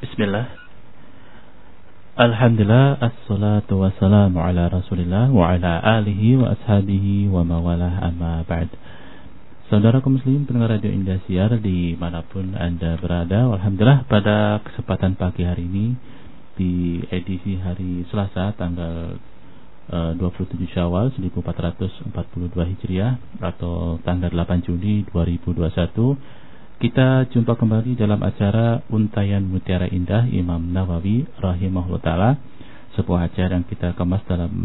Bismillah. Alhamdulillah, assalatu wassalamu ala rasulillah wa ala alihi wa ashabihi wa mawalah, amma ba'd. Saudaraku muslim pendengar Radio Indosiar dimanapun Anda berada, alhamdulillah pada kesempatan pagi hari ini di edisi hari Selasa tanggal 27 Syawal 1442 Hijriah atau tanggal 8 Juni 2021, kita jumpa kembali dalam acara Untayan Mutiara Indah Imam Nawawi rahimahullah ta'ala, sebuah acara yang kita kemas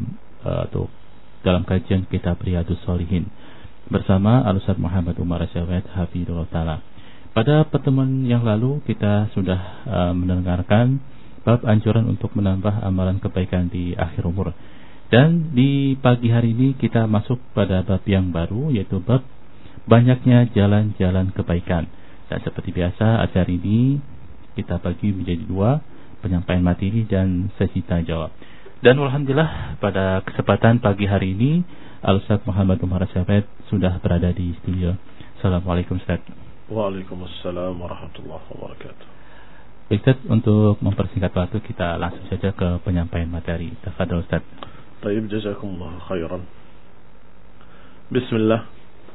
dalam kajian kitab Riyadhus Shalihin bersama Al-Ustaz Muhammad Umar Asyawad hafizahullah ta'ala. Pada pertemuan yang lalu kita sudah mendengarkan bab anjuran untuk menambah amalan kebaikan di akhir umur. Dan di pagi hari ini kita masuk pada bab yang baru, yaitu bab banyaknya jalan-jalan kebaikan. Dan seperti biasa acara ini kita bagi menjadi dua, penyampaian materi dan sesi tanya jawab. Dan alhamdulillah pada kesempatan pagi hari ini Al-Ustaz Muhammad Umar Asyawad sudah berada di studio. Assalamualaikum Ustaz. Waalaikumsalam warahmatullahi wabarakatuh. Ustaz, untuk mempersingkat waktu kita langsung saja ke penyampaian materi. Tafadhol Ustaz. Baik, jazakumullah khairan. Bismillah.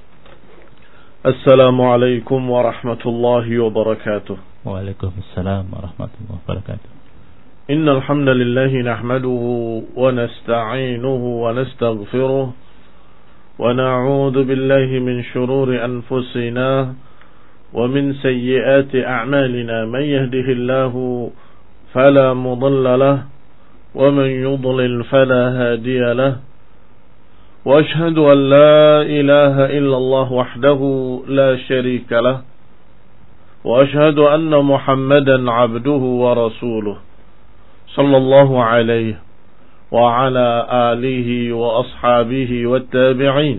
Assalamualaikum warahmatullahi wabarakatuh. Waalaikumsalam warahmatullahi wabarakatuh. Innal hamdalillah nahmaduhu wa nasta'inuhu wa nastaghfiruh wa na'udzu billahi min shururi anfusina wa min sayyiati a'malina. Man yahdihillahu fala mudilla lahu wa man yudlil fala hadiya lahu. وأشهد أن لا إله إلا الله وحده لا شريك له وأشهد أن محمدا عبده ورسوله صلى الله عليه وعلى آله وأصحابه والتابعين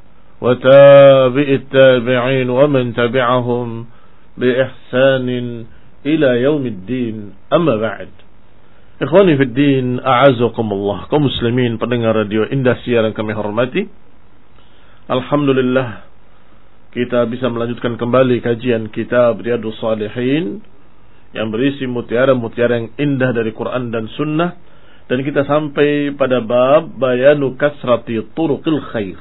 وتابع التابعين ومن تبعهم بإحسان إلى يوم الدين. أما بعد, Ikhwani fiddin, a'azakumullah, kaum muslimin pendengar Radio Indosiar yang kami hormati. Alhamdulillah kita bisa melanjutkan kembali kajian kitab Riyadhus Shalihin yang berisi mutiara-mutiara yang indah dari Quran dan Sunnah, dan kita sampai pada bab bayanu kasrati turuqil khair.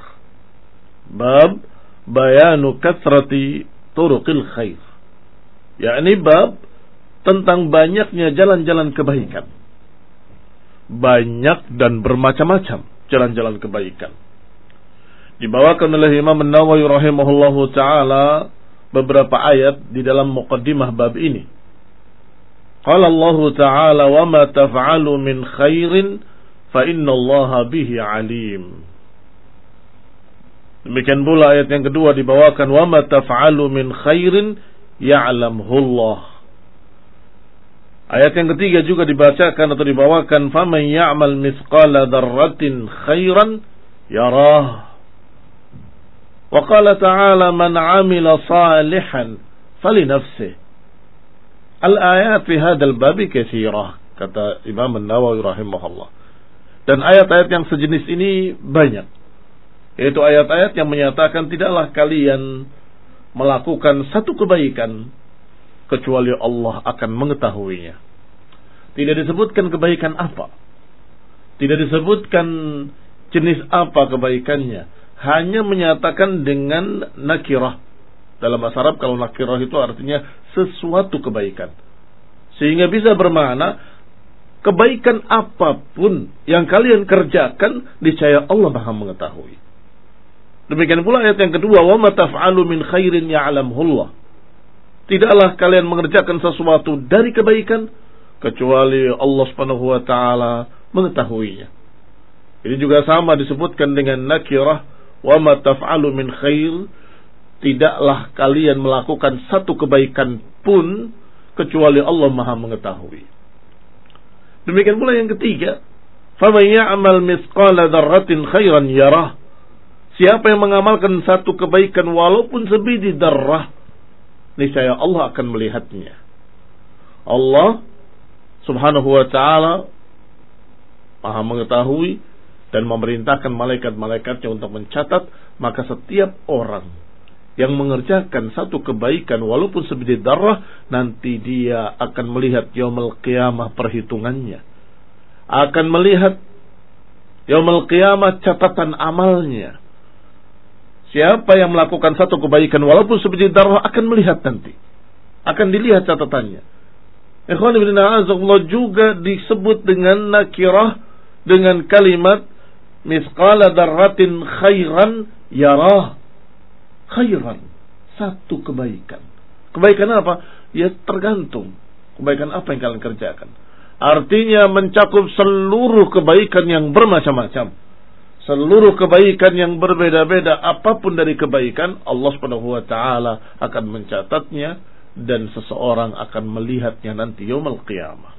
Bab bayanu kasrati turuqil khair, yakni bab tentang banyaknya jalan-jalan kebaikan. Banyak dan bermacam-macam jalan-jalan kebaikan. Dibawakan oleh Imam Nawawi rahimahullahu ta'ala beberapa ayat di dalam muqaddimah bab ini. Qala Allah ta'ala wa ma taf'alu min khairin fa innallaha bihi alim. Demikian pula ayat yang kedua dibawakan wa ma taf'alu min khairin ya'lamhu Allah. Ayat yang ketiga juga dibacakan atau dibawakan faman ya'mal mithqala dzarratin khairan yarah. Wa qala ta'ala man 'amila salihan falinafsihi. Al-ayat fi hadzal bab katsirah, kata Imam An-Nawawi rahimahullah. Dan ayat-ayat yang sejenis ini banyak. Yaitu ayat-ayat yang menyatakan tidaklah kalian melakukan satu kebaikan kecuali Allah akan mengetahuinya. Tidak disebutkan kebaikan apa, tidak disebutkan jenis apa kebaikannya, hanya menyatakan dengan nakirah. Dalam bahasa Arab kalau nakirah itu artinya sesuatu kebaikan, sehingga bisa bermakna kebaikan apapun yang kalian kerjakan niscaya Allah Maha mengetahui. Demikian pula ayat yang kedua, wa ma taf'alu min khairin ya'lamhullah. Tidaklah kalian mengerjakan sesuatu dari kebaikan kecuali Allah Subhanahu wa taala mengetahuinya. Ini juga sama disebutkan dengan nakirah, wa ma taf'alu min khair. Tidaklah kalian melakukan satu kebaikan pun kecuali Allah Maha mengetahui. Demikian pula yang ketiga, faman ya'mal mithqala dzarratin khairan yarah. Siapa yang mengamalkan satu kebaikan walaupun sebiji darrah, niscaya Allah akan melihatnya. Allah Subhanahu wa ta'ala Maha mengetahui dan memerintahkan malaikat-malaikatnya untuk mencatat, maka setiap orang yang mengerjakan satu kebaikan walaupun sebiji darah, nanti dia akan melihat yaumul qiyamah perhitungannya, akan melihat yaumul qiyamah catatan amalnya. Siapa yang melakukan satu kebaikan walaupun sebiji darah akan melihat nanti, akan dilihat catatannya. Ikhwan ibn a'azakumullah juga disebut dengan nakirah dengan kalimat misqala darratin khairan yarah. Khairan, satu kebaikan. Kebaikan apa? Ya tergantung kebaikan apa yang kalian kerjakan. Artinya mencakup seluruh kebaikan yang bermacam-macam, seluruh kebaikan yang berbeda-beda. Apapun dari kebaikan, Allah Subhanahu wa taala akan mencatatnya dan seseorang akan melihatnya nanti yaumul qiyamah.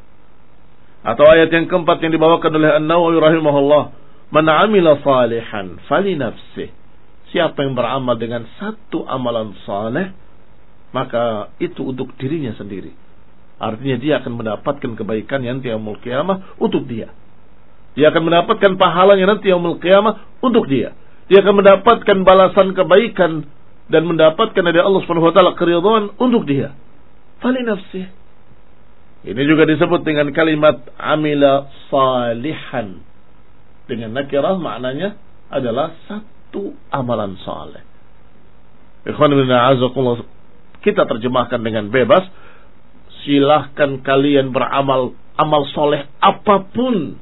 Atau ayat yang keempat yang dibawakan oleh An-Nawawi rahimahullah, man 'amila salihan fali nafsihi. Siapa yang beramal dengan satu amalan saleh, maka itu untuk dirinya sendiri. Artinya dia akan mendapatkan kebaikan yang yaumul qiyamah untuk dia. Dia akan mendapatkan pahalanya nanti yaumul qiyamah untuk dia. Dia akan mendapatkan balasan kebaikan dan mendapatkan dari Allah Subhanahu wa taala keridhaan untuk dia. Fali nafsih. Ini juga disebut dengan kalimat amila salihan. Dengan nakirah maknanya adalah satu amalan saleh. Ikhwan ibn a'azakumullah, kita terjemahkan dengan bebas. Silahkan kalian beramal amal soleh apapun,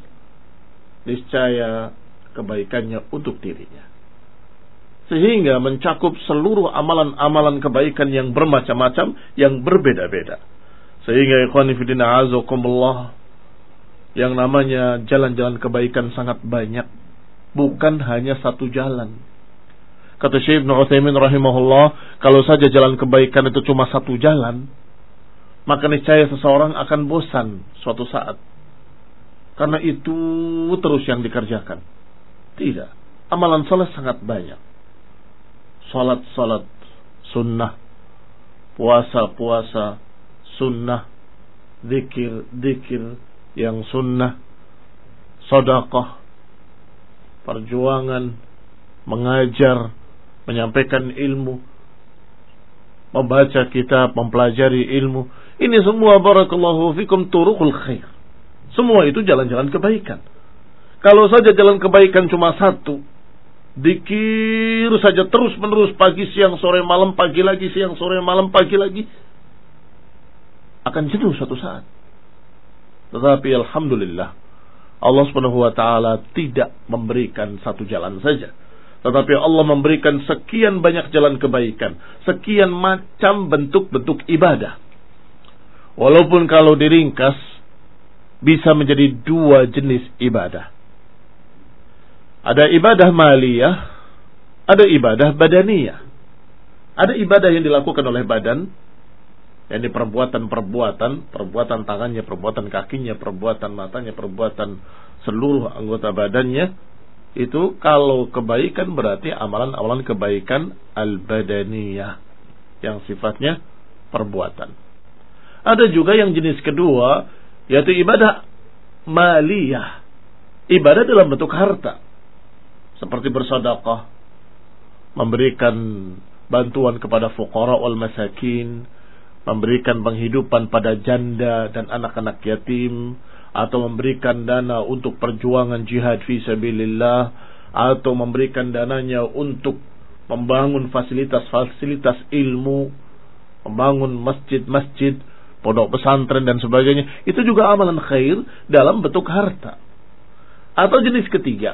niscaya kebaikannya untuk dirinya. Sehingga mencakup seluruh amalan-amalan kebaikan yang bermacam-macam, yang berbeda-beda. Sehingga ikhwan ibn a'azakumullah, yang namanya jalan-jalan kebaikan sangat banyak, bukan hanya satu jalan. Kata Syekh Ibnu Utsaimin rahimahullah, kalau saja jalan kebaikan itu cuma satu jalan, maka niscaya seseorang akan bosan suatu saat. Karena itu terus yang dikerjakan. Tidak. Amalan salat sangat banyak. Salat sunnah, puasa sunnah, zikir yang sunnah, sedekah, perjuangan, mengajar, menyampaikan ilmu, membaca kitab, mempelajari ilmu. Ini semua barakallahu fikum turuqul khair. Semua itu jalan-jalan kebaikan. Kalau saja jalan kebaikan cuma satu, dikir saja terus menerus, pagi siang sore malam, pagi lagi siang sore malam, pagi lagi, akan jenuh suatu saat. Tetapi alhamdulillah, Allah Subhanahu wa taala tidak memberikan satu jalan saja, tetapi Allah memberikan sekian banyak jalan kebaikan, sekian macam bentuk-bentuk ibadah. Walaupun kalau diringkas bisa menjadi dua jenis ibadah. Ada ibadah maliyah, ada ibadah badaniyah. Ada ibadah yang dilakukan oleh badan, yang perbuatan tangannya, perbuatan kakinya, perbuatan matanya, perbuatan seluruh anggota badannya. Itu kalau kebaikan berarti amalan-amalan kebaikan al-badaniyah, yang sifatnya perbuatan. Ada juga yang jenis kedua, yaitu ibadah maliyah, ibadah dalam bentuk harta, seperti bersedekah, memberikan bantuan kepada fuqara wal masakin, memberikan penghidupan pada janda dan anak-anak yatim, atau memberikan dana untuk perjuangan jihad fi sabilillah, atau memberikan dananya untuk membangun fasilitas-fasilitas ilmu, membangun masjid-masjid, pondok pesantren dan sebagainya. Itu juga amalan khair dalam bentuk harta. Atau jenis ketiga,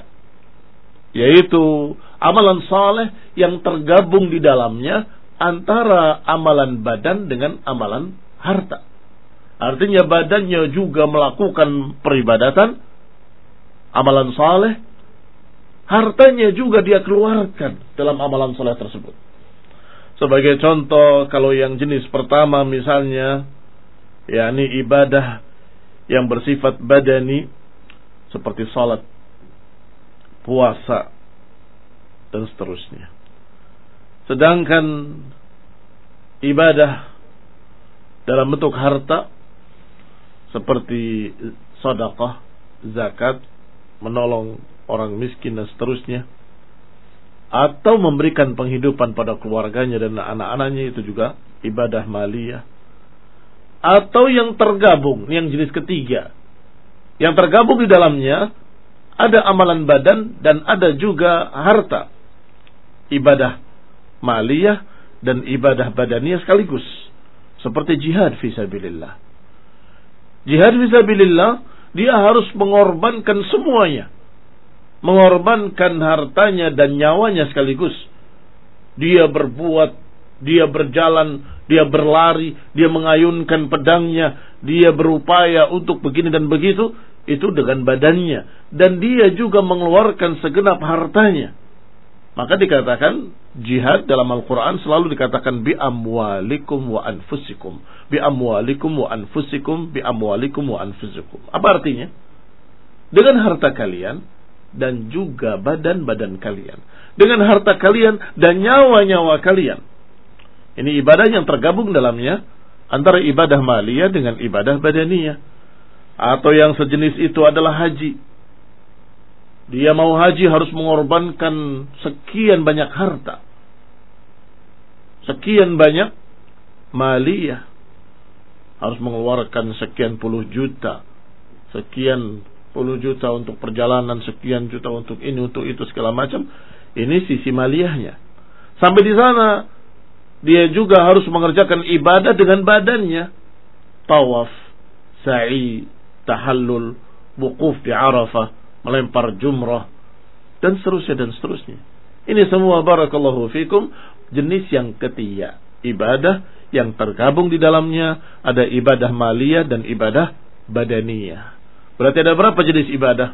yaitu amalan saleh yang tergabung di dalamnya antara amalan badan dengan amalan harta. Artinya badannya juga melakukan peribadatan, amalan saleh, hartanya juga dia keluarkan dalam amalan saleh tersebut. Sebagai contoh, kalau yang jenis pertama misalnya, yakni ibadah yang bersifat badani, seperti salat, puasa, dan seterusnya. Sedangkan ibadah dalam bentuk harta, seperti sedekah, zakat, menolong orang miskin dan seterusnya, atau memberikan penghidupan pada keluarganya dan anak-anaknya, itu juga ibadah maliyah. Atau yang tergabung, yang jenis ketiga, yang tergabung di dalamnya ada amalan badan dan ada juga harta, ibadah maliyah dan ibadah badaniyah sekaligus, seperti jihad fisabilillah. Jihad fisabilillah, dia harus mengorbankan semuanya, mengorbankan hartanya dan nyawanya sekaligus. Dia berbuat, dia berjalan, dia berlari, dia mengayunkan pedangnya, dia berupaya untuk begini dan begitu, itu dengan badannya, dan dia juga mengeluarkan segenap hartanya. Maka dikatakan jihad dalam Al-Quran selalu dikatakan bi amwalikum wa anfusikum, bi amwalikum wa anfusikum, bi amwalikum wa anfusikum. Apa artinya? Dengan harta kalian dan juga badan-badan kalian, dengan harta kalian dan nyawa-nyawa kalian. Ini ibadah yang tergabung dalamnya antara ibadah maliyah dengan ibadah badaniyah. Atau yang sejenis itu adalah haji. Dia mau haji harus mengorbankan sekian banyak harta, sekian banyak maliyah, harus mengeluarkan sekian puluh juta, sekian puluh juta untuk perjalanan, sekian juta untuk ini, untuk itu, segala macam. Ini sisi maliyahnya. Sampai di sana dia juga harus mengerjakan ibadah dengan badannya, tawaf, sa'i, tahallul, wukuf di Arafah, melempar jumrah, dan seterusnya dan seterusnya. Ini semua barakallahu fikum jenis yang ketiga, ibadah yang tergabung di dalamnya ada ibadah maliyah dan ibadah badaniyah. Berarti ada berapa jenis ibadah?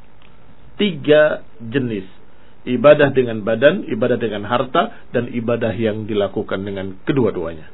3 jenis. Ibadah dengan badan, ibadah dengan harta, dan ibadah yang dilakukan dengan kedua-duanya.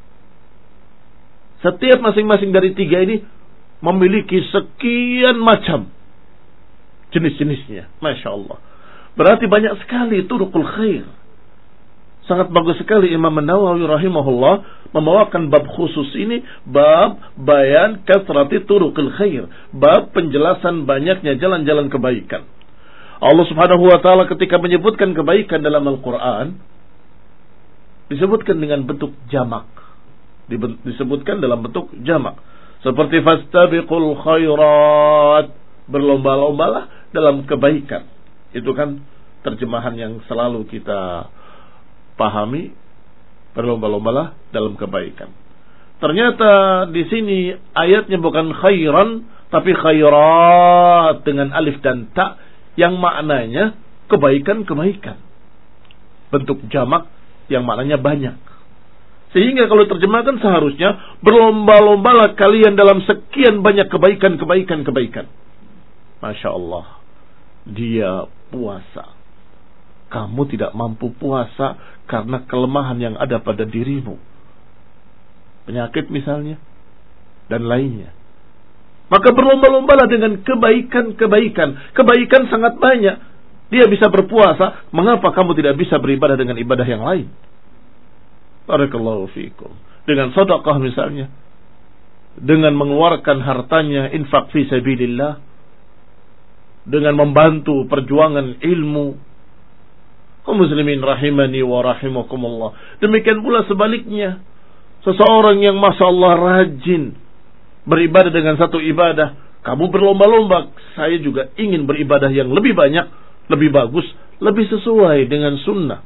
Setiap masing-masing dari 3 ini memiliki sekian macam jenis-jenisnya. Masya Allah. Berarti banyak sekali turuqul khair. Sangat bagus sekali Imam Nawawi rahimahullah membawakan bab khusus ini, bab bayan kasrati turuqil khair, bab penjelasan banyaknya jalan-jalan kebaikan. Allah Subhanahu wa taala ketika menyebutkan kebaikan dalam Al-Qur'an disebutkan dengan bentuk jamak. Disebutkan dalam bentuk jamak. Seperti fastabiqul khairat, berlomba-lombalah dalam kebaikan. Itu kan terjemahan yang selalu kita pahami, berlomba-lombalah dalam kebaikan. Ternyata di sini ayatnya bukan khairan tapi khairat dengan alif dan ta yang maknanya kebaikan-kebaikan. Bentuk jamak yang maknanya banyak. Sehingga kalau terjemahkan seharusnya berlomba-lombalah kalian dalam sekian banyak kebaikan-kebaikan. Masya Allah. Dia puasa. Kamu tidak mampu puasa karena kelemahan yang ada pada dirimu. Penyakit misalnya. Dan lainnya. Maka berlomba-lombalah dengan kebaikan-kebaikan. Kebaikan sangat banyak. Dia bisa berpuasa. Mengapa kamu tidak bisa beribadah dengan ibadah yang lain? Barakallahu fiikum. Dengan sedekah misalnya. Dengan mengeluarkan hartanya, infak fi sabilillah. Dengan membantu perjuangan ilmu. Kaum muslimin rahimani wa rahimakumullah. Demikian pula sebaliknya. Seseorang yang masya Allah rajin beribadah dengan satu ibadah. Kamu berlomba-lomba. Saya juga ingin beribadah yang lebih banyak, lebih bagus, lebih sesuai dengan sunnah.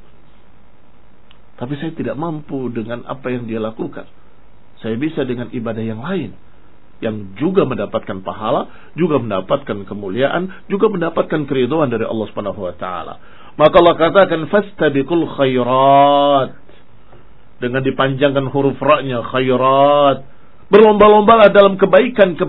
Tapi saya tidak mampu dengan apa yang dia lakukan. Saya bisa dengan ibadah yang lain. Yang juga mendapatkan pahala, juga mendapatkan kemuliaan, juga mendapatkan keridhaan dari Allah Subhanahu wa taala. Maka Allah katakan fastabiqul khairat. Dengan dipanjangkan huruf ra-nya, khairat. Berlomba-lombalah dalam kebaikan.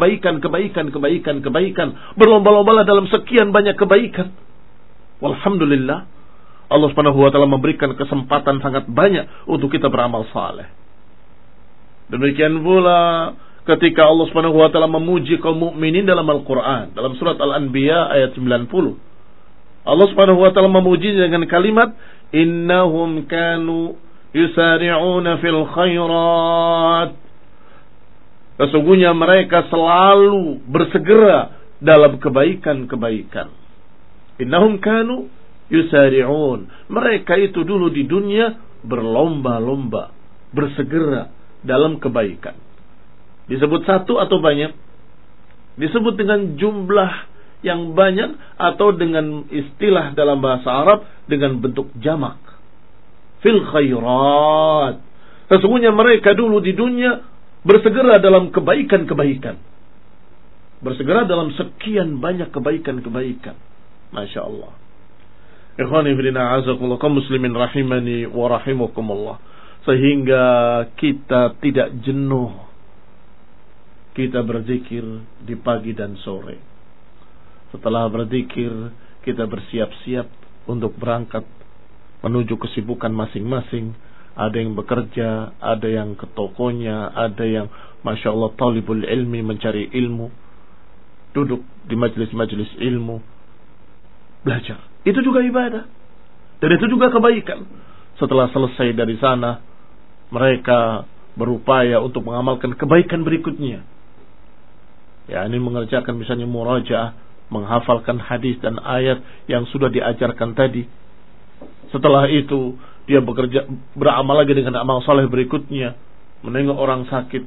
Berlomba-lombalah dalam sekian banyak kebaikan. Walhamdulillah, Allah Subhanahu wa taala memberikan kesempatan sangat banyak untuk kita beramal saleh. Demikian pula ketika Allah Subhanahu wa taala memuji kaum mukminin dalam Al-Qur'an, dalam surat Al-Anbiya ayat 90. Allah Subhanahu wa taala memuji dengan kalimat innahum kanu yusari'una fil khairat. Sesungguhnya mereka selalu bersegera dalam kebaikan-kebaikan. Innahum kanu yusari'un. Mereka itu dulu di dunia berlomba-lomba, bersegera dalam kebaikan. Disebut satu atau banyak? Disebut dengan jumlah yang banyak atau dengan istilah dalam bahasa Arab dengan bentuk jamak. Fil khairat. Sesungguhnya mereka dulu di dunia bersegera dalam kebaikan-kebaikan. Bersegera dalam sekian banyak kebaikan-kebaikan. Masya Allah. Ikhwani fillah azakumullah kaum muslimin rahimani wa rahimakumullah. Sehingga kita tidak jenuh. Kita berzikir di pagi dan sore. Setelah berzikir, kita bersiap-siap untuk berangkat menuju kesibukan masing-masing. Ada yang bekerja, ada yang ke tokonya, ada yang Masya Allah talibul ilmi, mencari ilmu, duduk di majelis-majelis ilmu, belajar. Itu juga ibadah. Dan itu juga kebaikan. Setelah selesai dari sana, mereka berupaya untuk mengamalkan kebaikan berikutnya. Ya, ini mengerjakan misalnya murajaah, menghafalkan hadis dan ayat yang sudah diajarkan tadi. Setelah itu dia bekerja, beramal lagi dengan amal soleh berikutnya, menengok orang sakit,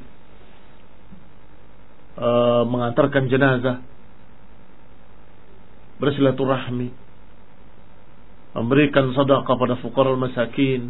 mengantarkan jenazah, bersilaturahmi, memberikan sedekah pada fuqara masakin.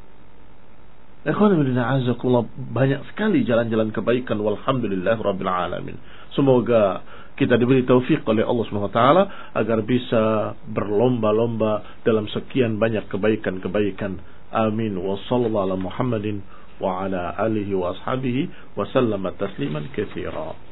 Banyak sekali jalan-jalan kebaikan. Walhamdulillah Rabbil Alamin. Semoga kita diberi taufik oleh Allah SWT agar bisa berlomba-lomba dalam sekian banyak kebaikan-kebaikan. Amin. Wa sallallahu ala Muhammadin wa ala alihi wa ashabihi wa sallama tasliman katsira.